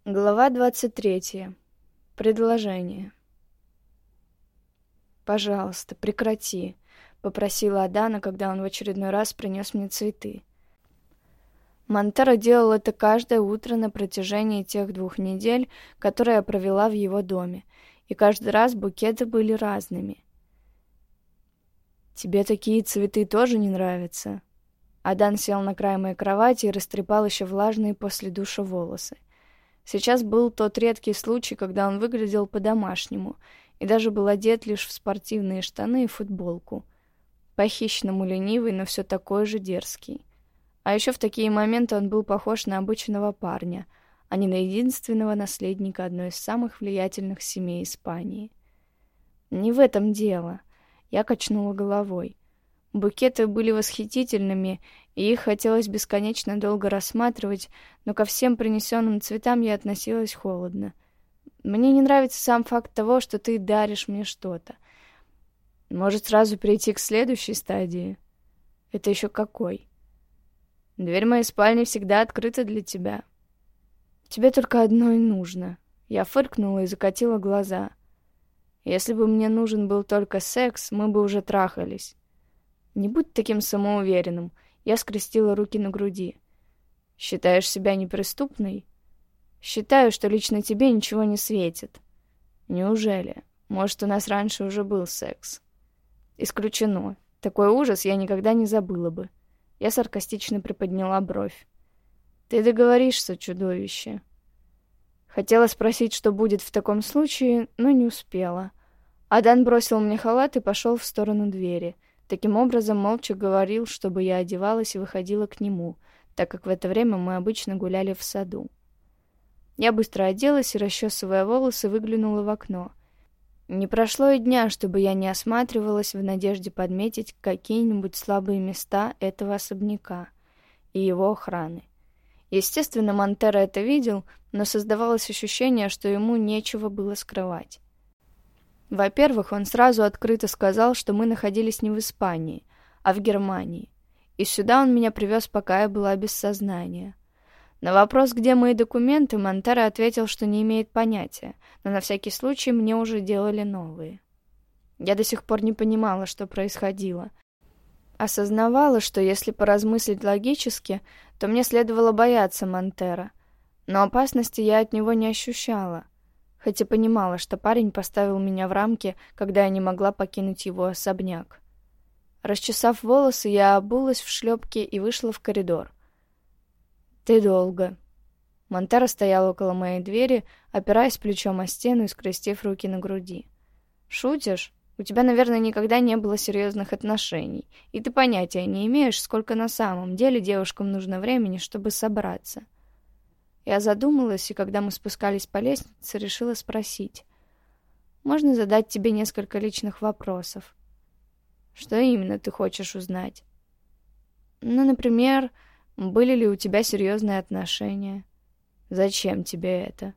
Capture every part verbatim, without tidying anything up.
Глава двадцать третья. Предложение. «Пожалуйста, прекрати», — попросила Адана, когда он в очередной раз принес мне цветы. Монтеро делал это каждое утро на протяжении тех двух недель, которые я провела в его доме, и каждый раз букеты были разными. «Тебе такие цветы тоже не нравятся?» Адан сел на край моей кровати и растрепал еще влажные после душа волосы. Сейчас был тот редкий случай, когда он выглядел по-домашнему и даже был одет лишь в спортивные штаны и футболку. По-хищному ленивый, но все такой же дерзкий. А еще в такие моменты он был похож на обычного парня, а не на единственного наследника одной из самых влиятельных семей Испании. Не в этом дело. Я качнула головой. Букеты были восхитительными, и их хотелось бесконечно долго рассматривать, но ко всем принесенным цветам я относилась холодно. Мне не нравится сам факт того, что ты даришь мне что-то. Может, сразу перейти к следующей стадии? Это еще какой? Дверь моей спальни всегда открыта для тебя. Тебе только одно и нужно. Я фыркнула и закатила глаза. Если бы мне нужен был только секс, мы бы уже трахались. Не будь таким самоуверенным. Я скрестила руки на груди. Считаешь себя неприступной? Считаю, что лично тебе ничего не светит. Неужели? Может, у нас раньше уже был секс? Исключено. Такой ужас я никогда не забыла бы. Я саркастично приподняла бровь. Ты договоришься, чудовище. Хотела спросить, что будет в таком случае, но не успела. Адан бросил мне халат и пошел в сторону двери. Таким образом, молча говорил, чтобы я одевалась и выходила к нему, так как в это время мы обычно гуляли в саду. Я быстро оделась и, расчесывая волосы, выглянула в окно. Не прошло и дня, чтобы я не осматривалась в надежде подметить какие-нибудь слабые места этого особняка и его охраны. Естественно, Монтеро это видел, но создавалось ощущение, что ему нечего было скрывать. Во-первых, он сразу открыто сказал, что мы находились не в Испании, а в Германии. И сюда он меня привез, пока я была без сознания. На вопрос, где мои документы, Монтеро ответил, что не имеет понятия, но на всякий случай мне уже делали новые. Я до сих пор не понимала, что происходило. Осознавала, что если поразмыслить логически, то мне следовало бояться Монтеро, но опасности я от него не ощущала. Хотя понимала, что парень поставил меня в рамки, когда я не могла покинуть его особняк. Расчесав волосы, я обулась в шлепки и вышла в коридор. «Ты долго». Монтеро стоял около моей двери, опираясь плечом о стену и скрестив руки на груди. «Шутишь? У тебя, наверное, никогда не было серьезных отношений, и ты понятия не имеешь, сколько на самом деле девушкам нужно времени, чтобы собраться». Я задумалась, и когда мы спускались по лестнице, решила спросить. «Можно задать тебе несколько личных вопросов?» «Что именно ты хочешь узнать?» «Ну, например, были ли у тебя серьезные отношения?» «Зачем тебе это?»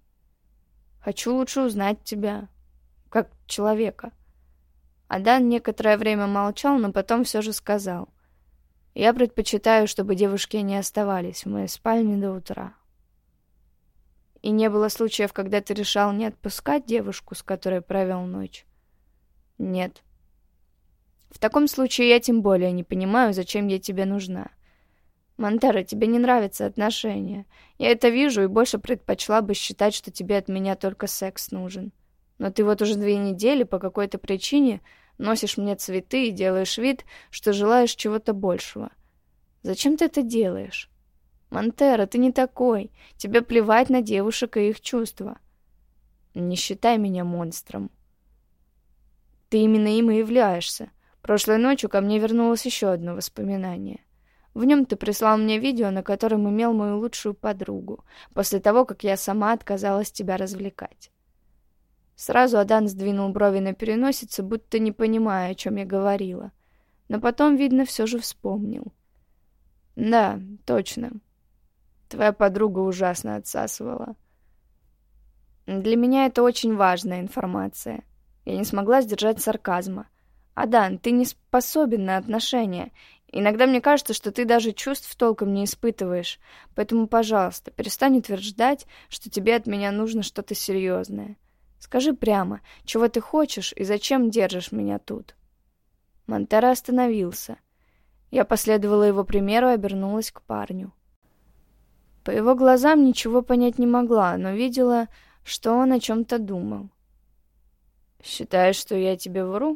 «Хочу лучше узнать тебя, как человека». Адан некоторое время молчал, но потом все же сказал. «Я предпочитаю, чтобы девушки не оставались в моей спальне до утра». И не было случаев, когда ты решал не отпускать девушку, с которой провел ночь? Нет. В таком случае я тем более не понимаю, зачем я тебе нужна. Монтеро, тебе не нравятся отношения. Я это вижу и больше предпочла бы считать, что тебе от меня только секс нужен. Но ты вот уже две недели по какой-то причине носишь мне цветы и делаешь вид, что желаешь чего-то большего. Зачем ты это делаешь? Монтеро, ты не такой. Тебе плевать на девушек и их чувства. Не считай меня монстром. Ты именно им и являешься. Прошлой ночью ко мне вернулось еще одно воспоминание. В нем ты прислал мне видео, на котором имел мою лучшую подругу, после того, как я сама отказалась тебя развлекать. Сразу Адан сдвинул брови на переносице, будто не понимая, о чем я говорила. Но потом, видно, все же вспомнил. Да, точно. Твоя подруга ужасно отсасывала. Для меня это очень важная информация. Я не смогла сдержать сарказма. Адан, ты не способен на отношения, Иногда мне кажется, что ты даже чувств толком не испытываешь, поэтому, пожалуйста, перестань утверждать, что тебе от меня нужно что-то серьезное. Скажи прямо, чего ты хочешь и зачем держишь меня тут?» Монтеро остановился. Я последовала его примеру и обернулась к парню. По его глазам ничего понять не могла, но видела, что он о чем-то думал. «Считаешь, что я тебе вру?»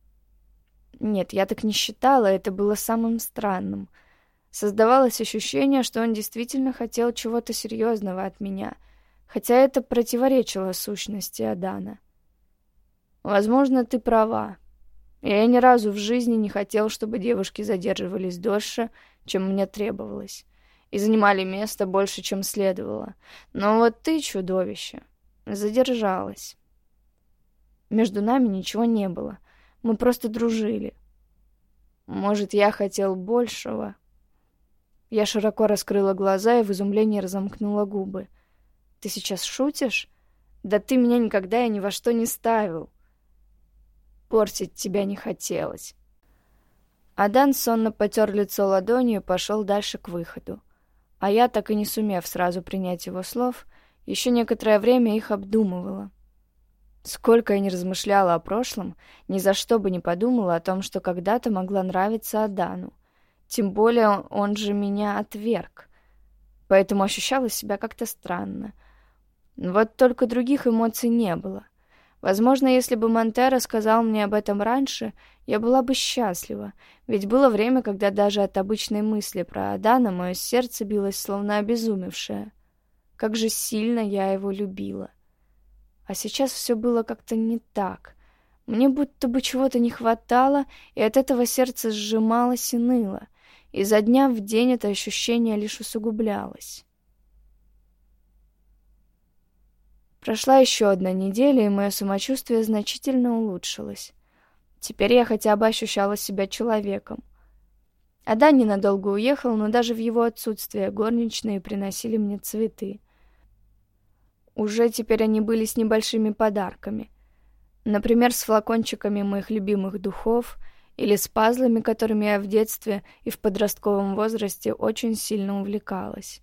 Нет, я так не считала, это было самым странным. Создавалось ощущение, что он действительно хотел чего-то серьезного от меня, хотя это противоречило сущности Адана. «Возможно, ты права. Я ни разу в жизни не хотел, чтобы девушки задерживались дольше, чем мне требовалось, и занимали место больше, чем следовало. Но вот ты, чудовище, задержалась. Между нами ничего не было. Мы просто дружили. Может, я хотел большего?» Я широко раскрыла глаза и в изумлении разомкнула губы. «Ты сейчас шутишь? Да ты меня никогда и ни во что не ставил. Портить тебя не хотелось». Адан сонно потер лицо ладонью и пошел дальше к выходу. А я, так и не сумев сразу принять его слов, еще некоторое время их обдумывала. Сколько я не размышляла о прошлом, ни за что бы не подумала о том, что когда-то могла нравиться Адану. Тем более он же меня отверг. Поэтому ощущала себя как-то странно. Вот только других эмоций не было. Возможно, если бы Монтеро сказал мне об этом раньше, я была бы счастлива, ведь было время, когда даже от обычной мысли про Адана мое сердце билось словно обезумевшее. Как же сильно я его любила. А сейчас все было как-то не так. Мне будто бы чего-то не хватало, и от этого сердце сжималось и ныло. И изо дня в день это ощущение лишь усугублялось. Прошла еще одна неделя, и мое самочувствие значительно улучшилось. Теперь я хотя бы ощущала себя человеком. Адан ненадолго уехал, но даже в его отсутствие горничные приносили мне цветы. Уже теперь они были с небольшими подарками. Например, с флакончиками моих любимых духов или с пазлами, которыми я в детстве и в подростковом возрасте очень сильно увлекалась.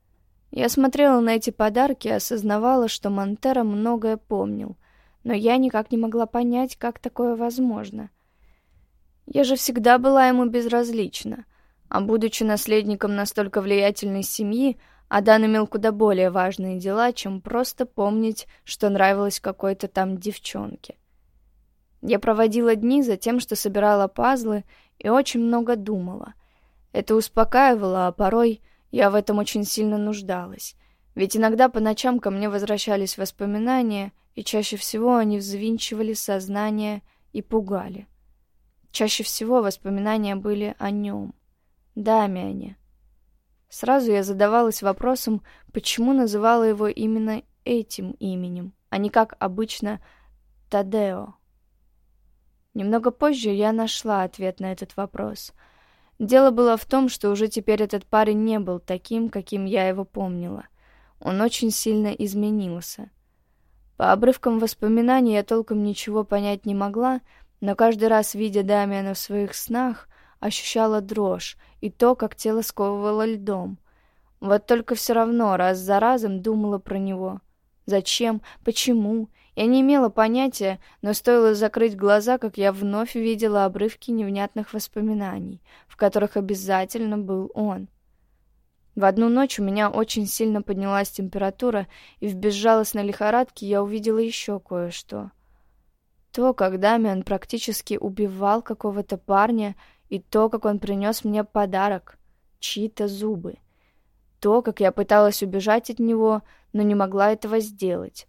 Я смотрела на эти подарки и осознавала, что Монтеро многое помнил, но я никак не могла понять, как такое возможно. Я же всегда была ему безразлична, а будучи наследником настолько влиятельной семьи, Адан имел куда более важные дела, чем просто помнить, что нравилось какой-то там девчонке. Я проводила дни за тем, что собирала пазлы и очень много думала. Это успокаивало, а порой я в этом очень сильно нуждалась. Ведь иногда по ночам ко мне возвращались воспоминания, и чаще всего они взвинчивали сознание и пугали. Чаще всего воспоминания были о нем, Дамиане. Сразу я задавалась вопросом, почему называла его именно этим именем, а не как обычно Тадео. Немного позже я нашла ответ на этот вопрос. Дело было в том, что уже теперь этот парень не был таким, каким я его помнила. Он очень сильно изменился. По обрывкам воспоминаний я толком ничего понять не могла, но каждый раз, видя Дамиана в своих снах, ощущала дрожь и то, как тело сковывало льдом. Вот только все равно раз за разом думала про него. Зачем? Почему? Я не имела понятия, но стоило закрыть глаза, как я вновь видела обрывки невнятных воспоминаний, в которых обязательно был он. В одну ночь у меня очень сильно поднялась температура, и в безжалостной лихорадке я увидела еще кое-что. То, как Дамиан практически убивал какого-то парня, и то, как он принес мне подарок — чьи-то зубы. То, как я пыталась убежать от него, но не могла этого сделать.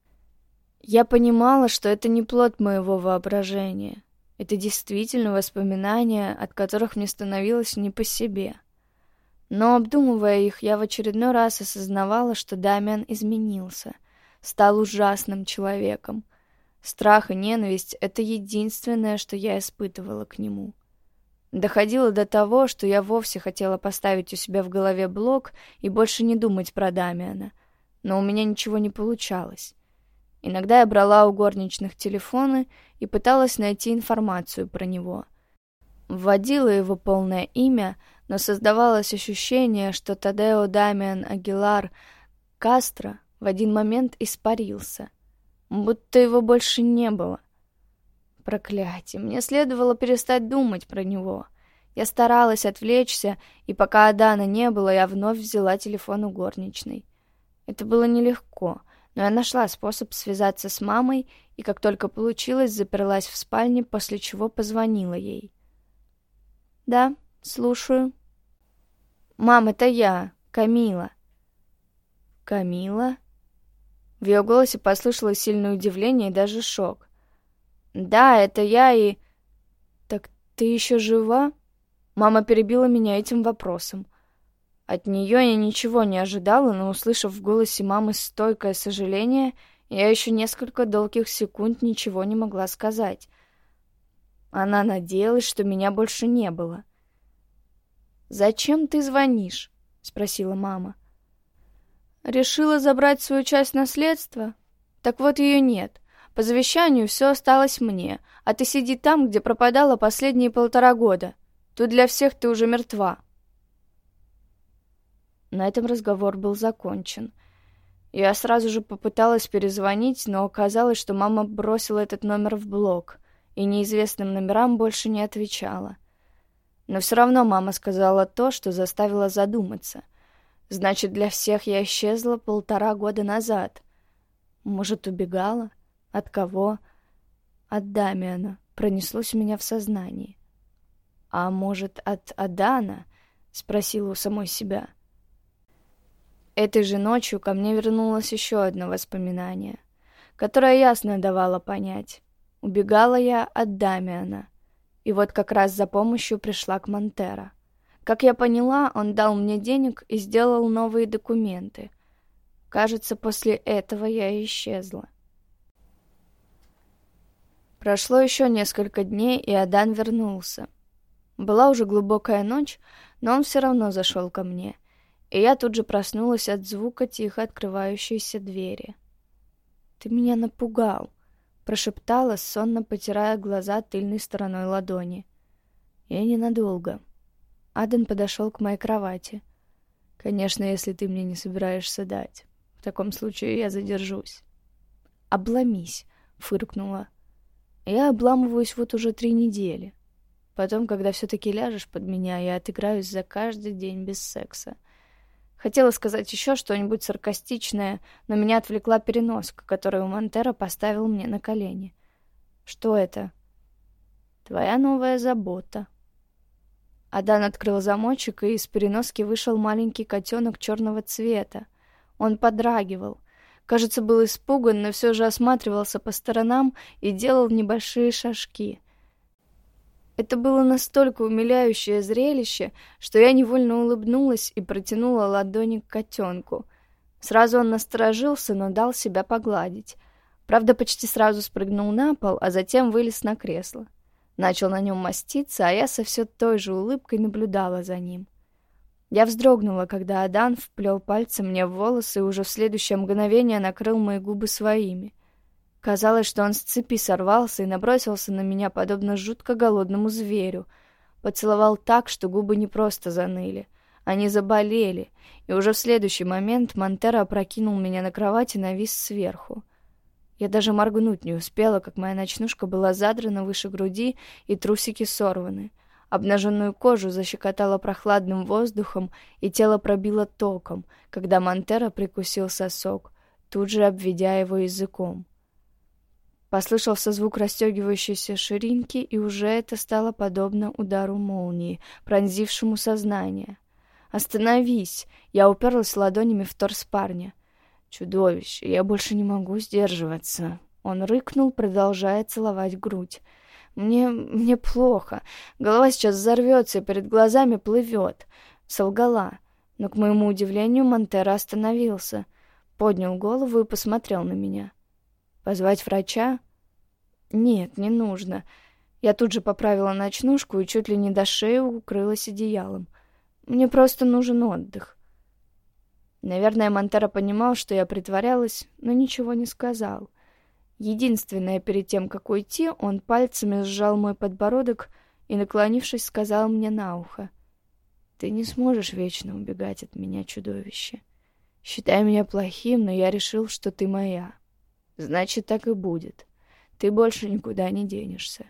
Я понимала, что это не плод моего воображения. Это действительно воспоминания, от которых мне становилось не по себе. Но, обдумывая их, я в очередной раз осознавала, что Дамиан изменился, стал ужасным человеком. Страх и ненависть — это единственное, что я испытывала к нему. Доходило до того, что я вовсе хотела поставить у себя в голове блок и больше не думать про Дамиана, но у меня ничего не получалось. Иногда я брала у горничных телефоны и пыталась найти информацию про него. Вводила его полное имя, но создавалось ощущение, что Тадео Дамиан Агилар Кастро в один момент испарился, будто его больше не было. Проклятие, мне следовало перестать думать про него. Я старалась отвлечься, и пока Адана не было, я вновь взяла телефон у горничной. Это было нелегко, но я нашла способ связаться с мамой, и как только получилось, заперлась в спальне, после чего позвонила ей. «Да, слушаю». «Мам, это я, Камила». «Камила?» В ее голосе послышалось сильное удивление и даже шок. «Да, это я и...» «Так ты еще жива?» Мама перебила меня этим вопросом. От нее я ничего не ожидала, но, услышав в голосе мамы стойкое сожаление, я еще несколько долгих секунд ничего не могла сказать. Она надеялась, что меня больше не было. «Зачем ты звонишь?» — спросила мама. «Решила забрать свою часть наследства? Так вот ее нет. По завещанию все осталось мне, а ты сиди там, где пропадала последние полтора года. Тут для всех ты уже мертва». На этом разговор был закончен. Я сразу же попыталась перезвонить, но оказалось, что мама бросила этот номер в блок и неизвестным номерам больше не отвечала. Но все равно мама сказала то, что заставило задуматься. Значит, для всех я исчезла полтора года назад. Может, убегала? От кого? От Дамиана. Пронеслось у меня в сознании. А может, от Адана? Спросила у самой себя. Этой же ночью ко мне вернулось еще одно воспоминание, которое ясно давало понять. Убегала я от Дамиана. И вот как раз за помощью пришла к Монтеро. Как я поняла, он дал мне денег и сделал новые документы. Кажется, после этого я и исчезла. Прошло еще несколько дней, и Адан вернулся. Была уже глубокая ночь, но он все равно зашел ко мне, и я тут же проснулась от звука тихо открывающейся двери. «Ты меня напугал», — прошептала, сонно потирая глаза тыльной стороной ладони. «Я ненадолго». Адан подошел к моей кровати. «Конечно, если ты мне не собираешься дать. В таком случае я задержусь». «Обломись», — фыркнула. «Я обламываюсь вот уже три недели. Потом, когда все-таки ляжешь под меня, я отыграюсь за каждый день без секса». Хотела сказать еще что-нибудь саркастичное, но меня отвлекла переноска, которую Монтеро поставил мне на колени. «Что это?» «Твоя новая забота». Адан открыл замочек, и из переноски вышел маленький котенок черного цвета. Он подрагивал. Кажется, был испуган, но все же осматривался по сторонам и делал небольшие шажки. Это было настолько умиляющее зрелище, что я невольно улыбнулась и протянула ладони к котенку. Сразу он насторожился, но дал себя погладить. Правда, почти сразу спрыгнул на пол, а затем вылез на кресло. Начал на нем маститься, а я со все той же улыбкой наблюдала за ним. Я вздрогнула, когда Адан вплел пальцы мне в волосы и уже в следующее мгновение накрыл мои губы своими. Казалось, что он с цепи сорвался и набросился на меня, подобно жутко голодному зверю. Поцеловал так, что губы не просто заныли. Они заболели, и уже в следующий момент Монтеро опрокинул меня на кровать и навис сверху. Я даже моргнуть не успела, как моя ночнушка была задрана выше груди и трусики сорваны. Обнаженную кожу защекотало прохладным воздухом, и тело пробило током, когда Монтеро прикусил сосок, тут же обведя его языком. Послышался звук расстегивающейся ширинки, и уже это стало подобно удару молнии, пронзившему сознание. «Остановись!» Я уперлась ладонями в торс парня. «Чудовище! Я больше не могу сдерживаться!» Он рыкнул, продолжая целовать грудь. «Мне... мне плохо. Голова сейчас взорвется и перед глазами плывет». Солгала. Но, к моему удивлению, Монтеро остановился, поднял голову и посмотрел на меня. «Позвать врача?» «Нет, не нужно». Я тут же поправила ночнушку и чуть ли не до шеи укрылась одеялом. «Мне просто нужен отдых». Наверное, Монтеро понимал, что я притворялась, но ничего не сказал. Единственное, перед тем, как уйти, он пальцами сжал мой подбородок и, наклонившись, сказал мне на ухо: «Ты не сможешь вечно убегать от меня, чудовище. Считай меня плохим, но я решил, что ты моя. Значит, так и будет. Ты больше никуда не денешься».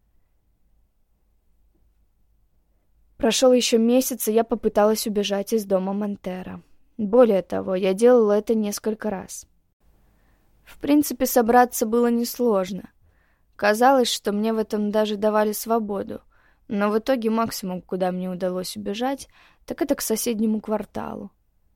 Прошел еще месяц, и я попыталась убежать из дома Монтера. Более того, я делала это несколько раз. В принципе, собраться было несложно. Казалось, что мне в этом даже давали свободу, но в итоге максимум, куда мне удалось убежать, так это к соседнему кварталу.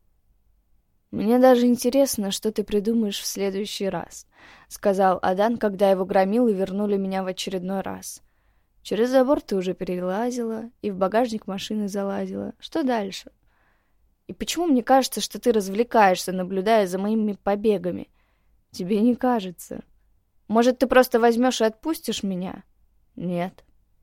«Мне даже интересно, что ты придумаешь в следующий раз», — сказал Адан, когда его громилы вернули меня в очередной раз. «Через забор ты уже перелазила и в багажник машины залазила. Что дальше? И почему мне кажется, что ты развлекаешься, наблюдая за моими побегами? Тебе не кажется? Может, ты просто возьмешь и отпустишь меня?» «Нет».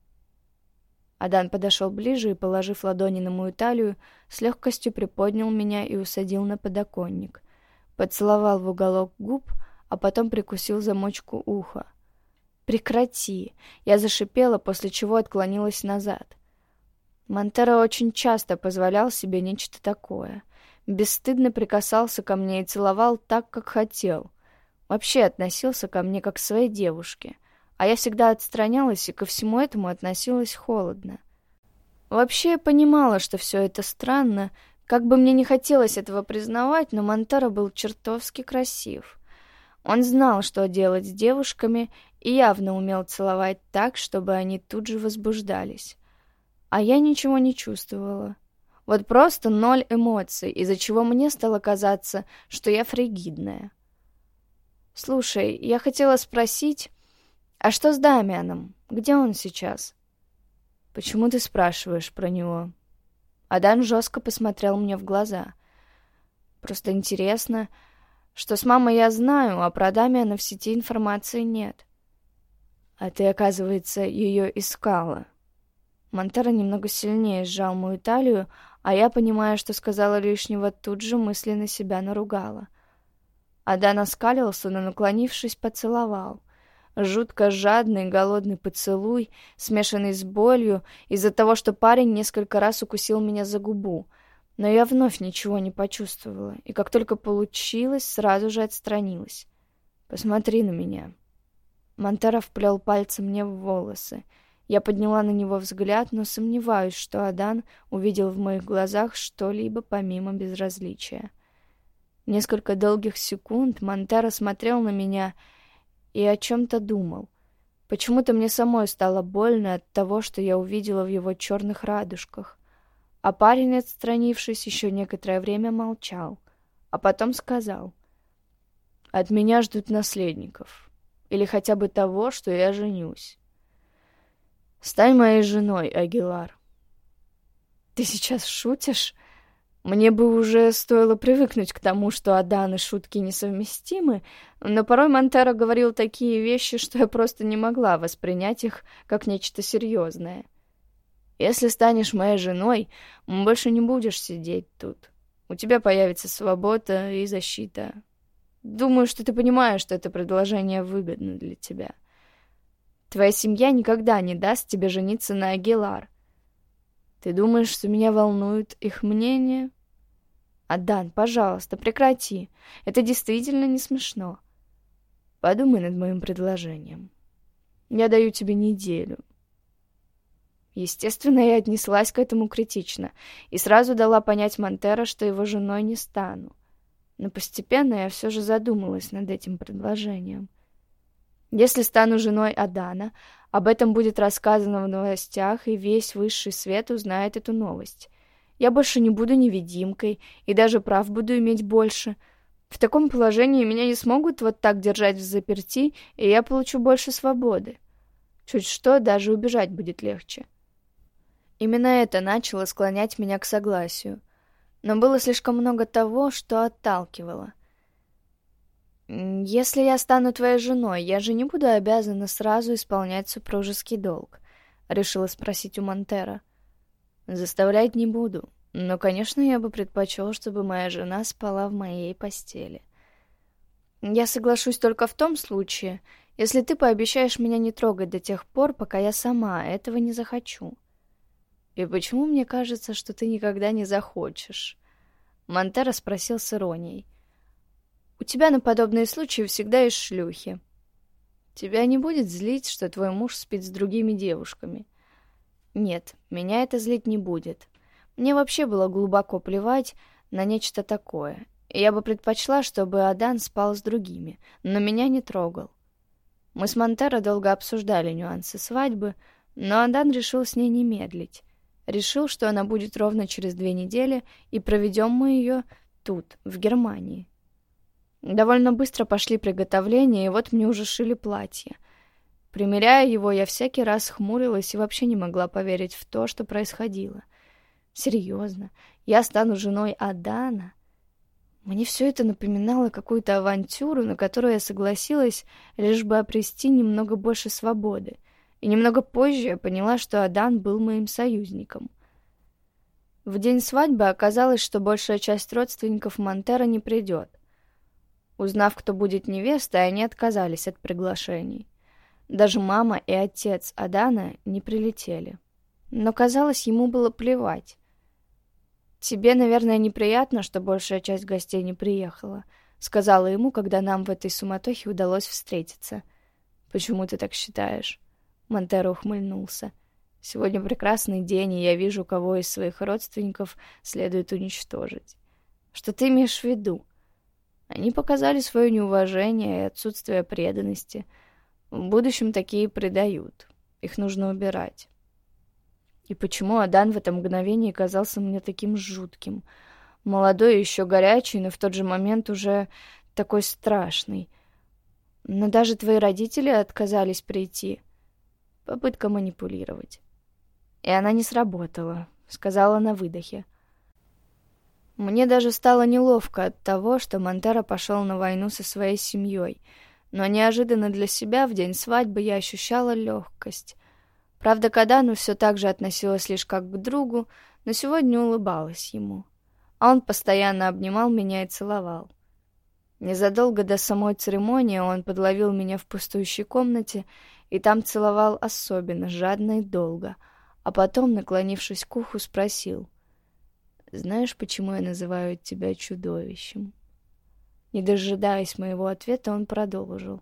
Адан подошел ближе и, положив ладони на мою талию, с легкостью приподнял меня и усадил на подоконник. Поцеловал в уголок губ, а потом прикусил замочку уха. «Прекрати!» Я зашипела, после чего отклонилась назад. Монтеро очень часто позволял себе нечто такое. Бесстыдно прикасался ко мне и целовал так, как хотел. Вообще относился ко мне как к своей девушке. А я всегда отстранялась и ко всему этому относилась холодно. Вообще я понимала, что все это странно, как бы мне не хотелось этого признавать, но Монтеро был чертовски красив. Он знал, что делать с девушками, и явно умел целовать так, чтобы они тут же возбуждались. А я ничего не чувствовала. Вот просто ноль эмоций, из-за чего мне стало казаться, что я фригидная. «Слушай, я хотела спросить, а что с Дамианом? Где он сейчас?» «Почему ты спрашиваешь про него?» Адан жестко посмотрел мне в глаза. «Просто интересно, что с мамой я знаю, а про Дамиана в сети информации нет». «А ты, оказывается, ее искала». Монтеро немного сильнее сжал мою талию, а я, понимая, что сказала лишнего, тут же мысленно себя наругала. Адан оскалился, но, наклонившись, поцеловал. Жутко жадный, голодный поцелуй, смешанный с болью, из-за того, что парень несколько раз укусил меня за губу. Но я вновь ничего не почувствовала, и как только получилось, сразу же отстранилась. «Посмотри на меня». Монтеро вплел пальцы мне в волосы. Я подняла на него взгляд, но сомневаюсь, что Адан увидел в моих глазах что-либо помимо безразличия. Несколько долгих секунд Монтеро смотрел на меня и о чем-то думал. Почему-то мне самой стало больно от того, что я увидела в его черных радужках. А парень, отстранившись, еще некоторое время молчал, а потом сказал: «От меня ждут наследников, или хотя бы того, что я женюсь. Стань моей женой, Агилар». «Ты сейчас шутишь?» Мне бы уже стоило привыкнуть к тому, что Адан и шутки несовместимы, но порой Монтеро говорил такие вещи, что я просто не могла воспринять их как нечто серьезное. «Если станешь моей женой, больше не будешь сидеть тут. У тебя появится свобода и защита. Думаю, что ты понимаешь, что это предложение выгодно для тебя. Твоя семья никогда не даст тебе жениться на Агилар. Ты думаешь, что меня волнует их мнение? Адан, пожалуйста, прекрати. Это действительно не смешно. Подумай над моим предложением. Я даю тебе неделю». Естественно, я отнеслась к этому критично и сразу дала понять Монтеро, что его женой не стану. Но постепенно я все же задумалась над этим предложением. Если стану женой Адана, об этом будет рассказано в новостях, и весь высший свет узнает эту новость. Я больше не буду невидимкой, и даже прав буду иметь больше. В таком положении меня не смогут вот так держать взаперти, и я получу больше свободы. Чуть что, даже убежать будет легче. Именно это начало склонять меня к согласию. Но было слишком много того, что отталкивало. «Если я стану твоей женой, я же не буду обязана сразу исполнять супружеский долг», — решила спросить у Монтеро. «Заставлять не буду, но, конечно, я бы предпочел, чтобы моя жена спала в моей постели. Я соглашусь только в том случае, Если ты пообещаешь меня не трогать до тех пор, пока я сама этого не захочу. И почему мне кажется, что ты никогда не захочешь? Монтеро спросил с иронией. У тебя на подобные случаи всегда есть шлюхи. Тебя не будет злить, что твой муж спит с другими девушками? Нет, меня это злить не будет. Мне вообще было глубоко плевать на нечто такое. И я бы предпочла, чтобы Адан спал с другими, но меня не трогал. Мы с Монтеро долго обсуждали нюансы свадьбы, но Адан решил с ней не медлить. Решил, что она будет ровно через две недели, и проведем мы ее тут, в Германии. Довольно быстро пошли приготовления, и вот мне уже шили платье. Примеряя его, я всякий раз хмурилась и вообще не могла поверить в то, что происходило. Серьезно, я стану женой Адана? Мне все это напоминало какую-то авантюру, на которую я согласилась, лишь бы обрести немного больше свободы. И немного позже я поняла, что Адан был моим союзником. В день свадьбы оказалось, что большая часть родственников Монтеро не придет. Узнав, кто будет невестой, они отказались от приглашений. Даже мама и отец Адана не прилетели. Но, казалось, ему было плевать. «Тебе, наверное, неприятно, что большая часть гостей не приехала», — сказала ему, когда нам в этой суматохе удалось встретиться. «Почему ты так считаешь?» Монтеро ухмыльнулся. «Сегодня прекрасный день, и я вижу, кого из своих родственников следует уничтожить. Что ты имеешь в виду? Они показали свое неуважение и отсутствие преданности. В будущем такие предают. Их нужно убирать». И почему Адан в это мгновение казался мне таким жутким? Молодой и еще горячий, но в тот же момент уже такой страшный. Но даже твои родители отказались прийти. Попытка манипулировать. И она не сработала, сказала на выдохе. Мне даже стало неловко от того, что Монтеро пошел на войну со своей семьей, но неожиданно для себя в день свадьбы я ощущала легкость. Правда, к Адану все так же относилась лишь как к другу, но сегодня улыбалась ему. А он постоянно обнимал меня и целовал. Незадолго до самой церемонии он подловил меня в пустующей комнате и там целовал особенно жадно и долго, а потом, наклонившись к уху, спросил: «Знаешь, почему я называю тебя чудовищем?» Не дожидаясь моего ответа, он продолжил: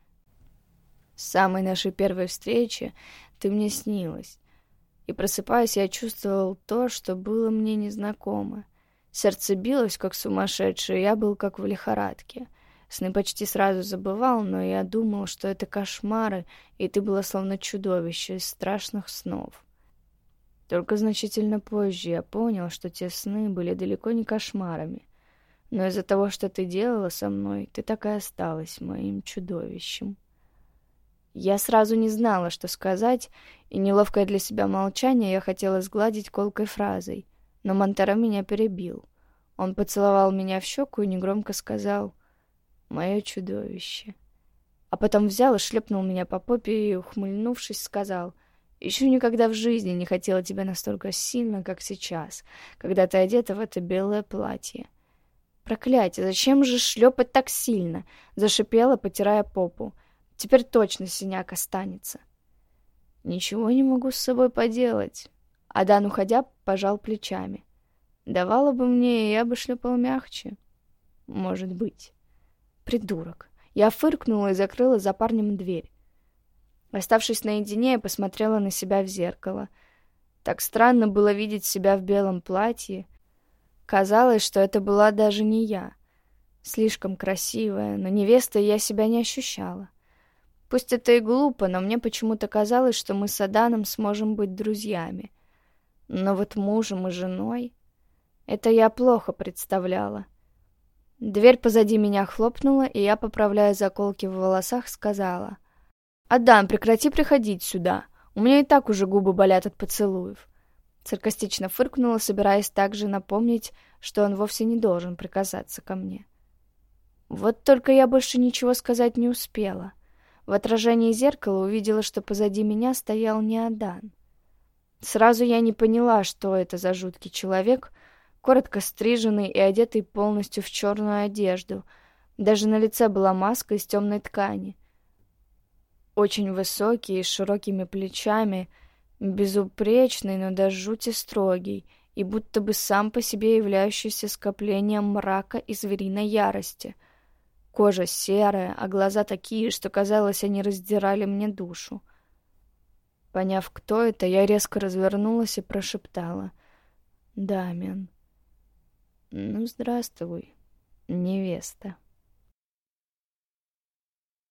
«С самой нашей первой встречи ты мне снилась, и, просыпаясь, я чувствовал то, что было мне незнакомо. Сердце билось, как сумасшедшее, я был как в лихорадке. Сны почти сразу забывал, но я думал, что это кошмары, и ты была словно чудовище из страшных снов. Только значительно позже я понял, что те сны были далеко не кошмарами, но из-за того, что ты делала со мной, ты так и осталась моим чудовищем». Я сразу не знала, что сказать, и неловкое для себя молчание я хотела сгладить колкой фразой, но Монтеро меня перебил. Он поцеловал меня в щеку и негромко сказал: «Мое чудовище». А потом взял и шлепнул меня по попе и, ухмыльнувшись, сказал: «Еще никогда в жизни не хотела тебя настолько сильно, как сейчас, когда ты одета в это белое платье». «Проклятие, зачем же шлепать так сильно?» — зашипела, потирая попу. «Теперь точно синяк останется». «Ничего не могу с собой поделать». Адан, уходя, пожал плечами. «Давала бы мне, и я бы шлепал мягче». «Может быть». «Придурок». Я фыркнула и закрыла за парнем дверь. Оставшись наедине, я посмотрела на себя в зеркало. Так странно было видеть себя в белом платье. Казалось, что это была даже не я. Слишком красивая, но невестой я себя не ощущала. Пусть это и глупо, но мне почему-то казалось, что мы с Аданом сможем быть друзьями. Но вот мужем и женой — это я плохо представляла. Дверь позади меня хлопнула, и я, поправляя заколки в волосах, сказала: «Адан, прекрати приходить сюда. У меня и так уже губы болят от поцелуев». Саркастично фыркнула, собираясь также напомнить, что он вовсе не должен прикасаться ко мне. Вот только я больше ничего сказать не успела. В отражении зеркала увидела, что позади меня стоял не Адан. Сразу я не поняла, что это за жуткий человек, коротко стриженный и одетый полностью в черную одежду. Даже на лице была маска из темной ткани. Очень высокий и с широкими плечами, безупречный, но до жути строгий, и будто бы сам по себе являющийся скоплением мрака и звериной ярости. Кожа серая, а глаза такие, что, казалось, они раздирали мне душу. Поняв, кто это, я резко развернулась и прошептала: «Дамиан». «Ну, здравствуй, невеста».